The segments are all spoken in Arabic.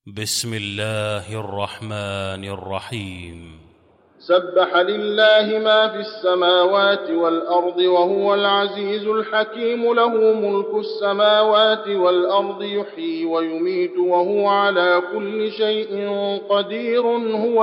بسم الله الرحمن الرحيم. سبح لله ما في السماوات والأرض وهو العزيز الحكيم. له ملك السماوات والأرض يحيي ويميت وهو على كل شيء قدير. هو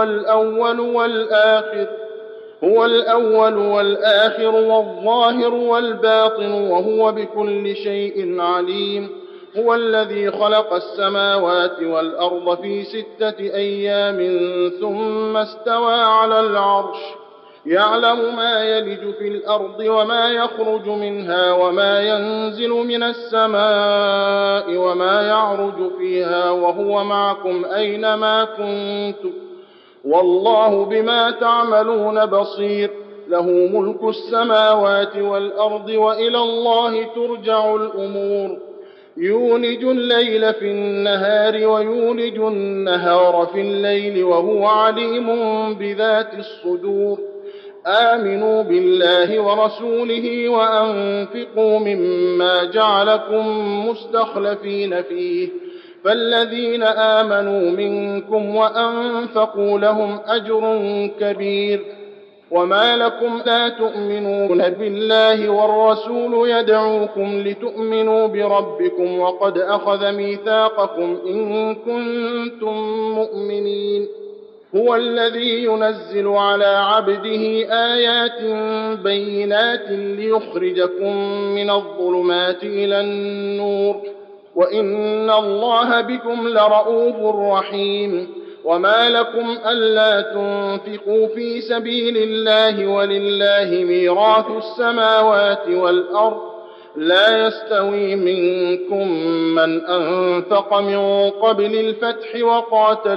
الأول والآخر والظاهر والباطن وهو بكل شيء عليم. هو الذي خلق السماوات والأرض في 6 أيام ثم استوى على العرش. يعلم ما يلج في الأرض وما يخرج منها وما ينزل من السماء وما يعرج فيها وهو معكم أينما كنتم والله بما تعملون بصير. له ملك السماوات والأرض وإلى الله ترجع الأمور. يولج الليل في النهار ويولج النهار في الليل وهو عليم بذات الصدور. آمنوا بالله ورسوله وأنفقوا مما جعلكم مستخلفين فيه فالذين آمنوا منكم وأنفقوا لهم أجر كبير. وما لكم لا تؤمنون بالله والرسول يدعوكم لتؤمنوا بربكم وقد أخذ ميثاقكم إن كنتم مؤمنين. هو الذي ينزل على عبده آيات بينات ليخرجكم من الظلمات إلى النور وإن الله بكم لرؤوف رحيم. وما لكم ألا تنفقوا في سبيل الله ولله ميراث السماوات والأرض لا يستوي منكم من أنفق من قبل الفتح وقاتل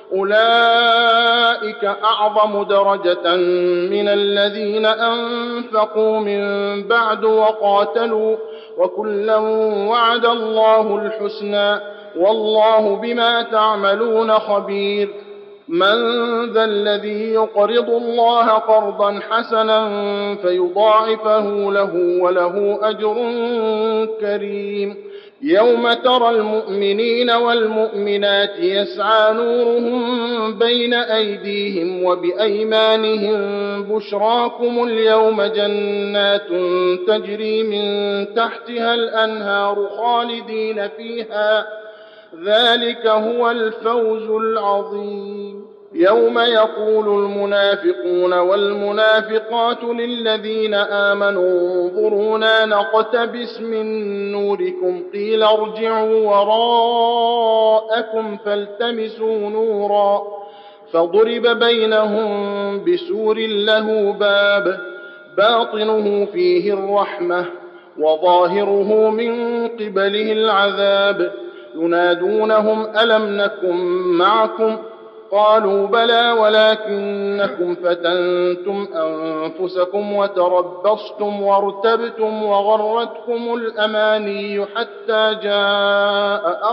أولئك أعظم درجة من الذين أنفقوا من بعد وقاتلوا وكلا وعد الله الحسنى والله بما تعملون خبير. من ذا الذي يقرض الله قرضا حسنا فيضاعفه له وله أجر كريم. يوم ترى المؤمنين والمؤمنات يسعى نورهم بين أيديهم وبأيمانهم بشراكم اليوم جنات تجري من تحتها الأنهار خالدين فيها ذلك هو الفوز العظيم. يوم يقول المنافقون والمنافقات للذين آمنوا انظرونا نقتبس من نوركم قيل ارجعوا وراءكم فالتمسوا نورا فضرب بينهم بسور له باب باطنه فيه الرحمة وظاهره من قبله العذاب. ينادونهم ألم نكن معكم قالوا بلى ولكنكم فتنتم أنفسكم وتربصتم وارتبتم وغرتكم الأماني حتى جاء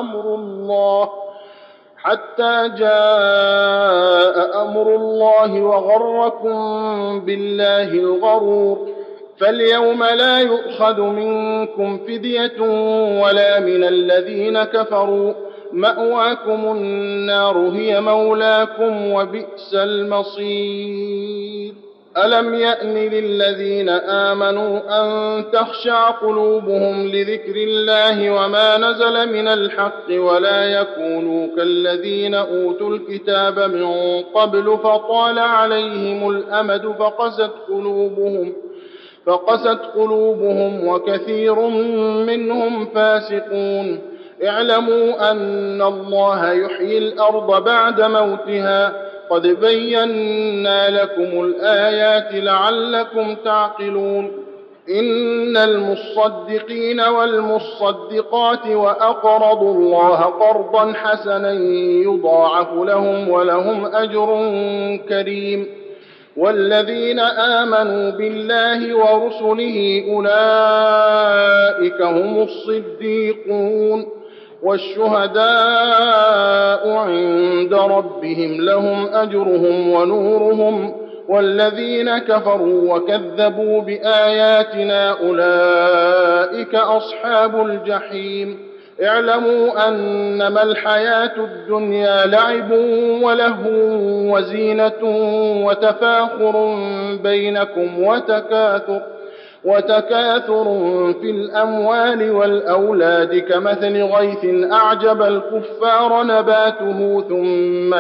أمر الله وغركم بالله الغرور. فاليوم لا يؤخذ منكم فدية ولا من الذين كفروا مأواكم النار هي مولاكم وبئس المصير. ألم يأن للذين آمنوا أن تخشع قلوبهم لذكر الله وما نزل من الحق ولا يكونوا كالذين أوتوا الكتاب من قبل فطال عليهم الأمد فقست قلوبهم وكثير منهم فاسقون. اعلموا أن الله يحيي الأرض بعد موتها قد بينا لكم الآيات لعلكم تعقلون. إن المصدقين والمصدقات وأقرضوا الله قرضا حسنا يضاعف لهم ولهم أجر كريم. والذين آمنوا بالله ورسله أولئك هم الصديقون والشهداء عند ربهم لهم أجرهم ونورهم. والذين كفروا وكذبوا بآياتنا أولئك أصحاب الجحيم. اعلموا أنما الحياة الدنيا لعب ولهو وزينة وتفاخر بينكم وتكاثر في الأموال والأولاد كمثل غيث أعجب الكفار نباته ثم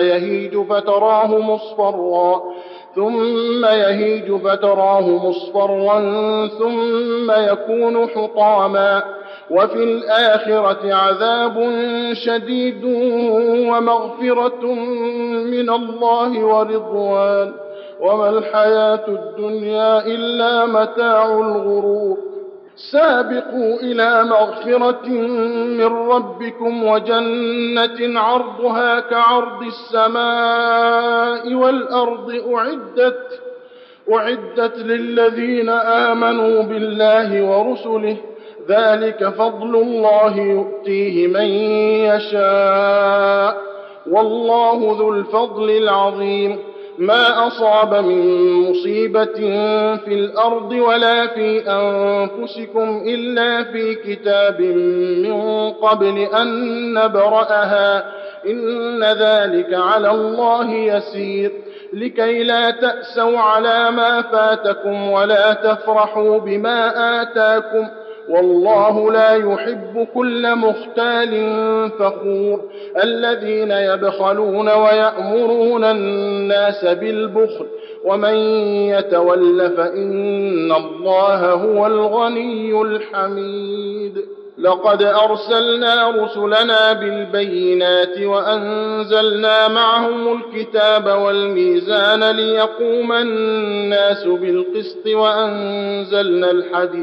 يهيج فتراه مصفرا ثم يكون حطاما وفي الآخرة عذاب شديد ومغفرة من الله ورضوان وما الحياة الدنيا إلا متاع الغرور سابقوا إلى مغفرة من ربكم وجنة عرضها كعرض السماء والأرض أعدت للذين آمنوا بالله ورسله ذلك فضل الله يؤتيه من يشاء والله ذو الفضل العظيم ما أصاب من مصيبة في الأرض ولا في أنفسكم إلا في كتاب من قبل أن نبرأها إن ذلك على الله يسير لكي لا تأسوا على ما فاتكم ولا تفرحوا بما آتاكم والله لا يحب كل مختال فخور الذين يبخلون ويأمرون الناس بالبخل ومن يتول فإن الله هو الغني الحميد لقد أرسلنا رسلنا بالبينات وأنزلنا معهم الكتاب والميزان ليقوم الناس بالقسط وأنزلنا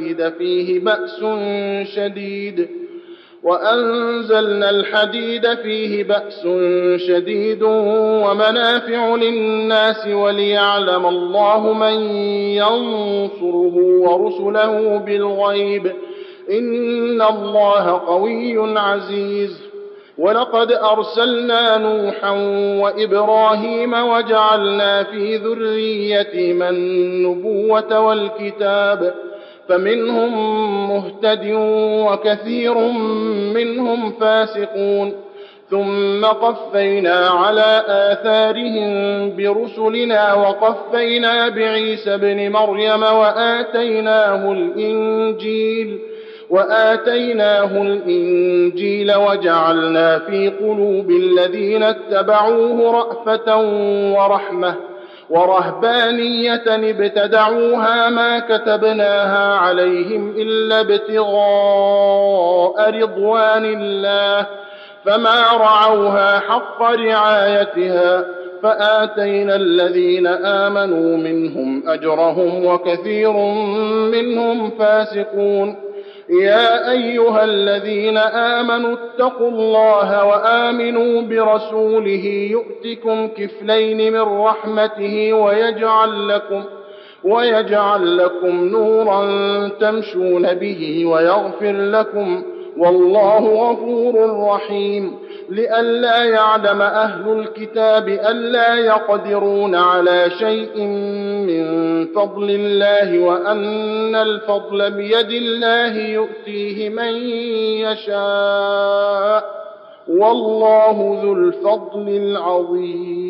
الحديد فيه بأس شديد ومنافع للناس وليعلم الله من ينصره ورسله بالغيب إن الله قوي عزيز ولقد أرسلنا نوحا وإبراهيم وجعلنا في ذريتهما النبوة والكتاب فمنهم مهتد وكثير منهم فاسقون ثم قفينا على آثارهم برسلنا وقفينا بعيسى ابن مريم وآتيناه الإنجيل وجعلنا في قلوب الذين اتبعوه رأفة ورحمة ورهبانية ابتدعوها ما كتبناها عليهم إلا ابتغاء رضوان الله فما رعوها حق رعايتها فآتينا الذين آمنوا منهم أجرهم وكثير منهم فاسقون يا أيها الذين آمنوا اتقوا الله وآمنوا برسوله يؤتكم كفلين من رحمته ويجعل لكم نورا تمشون به ويغفر لكم والله غفور رحيم لئلا يعلم أهل الكتاب ألا يقدرون على شيء من فضل الله وأن الفضل بيد الله يؤتيه من يشاء والله ذو الفضل العظيم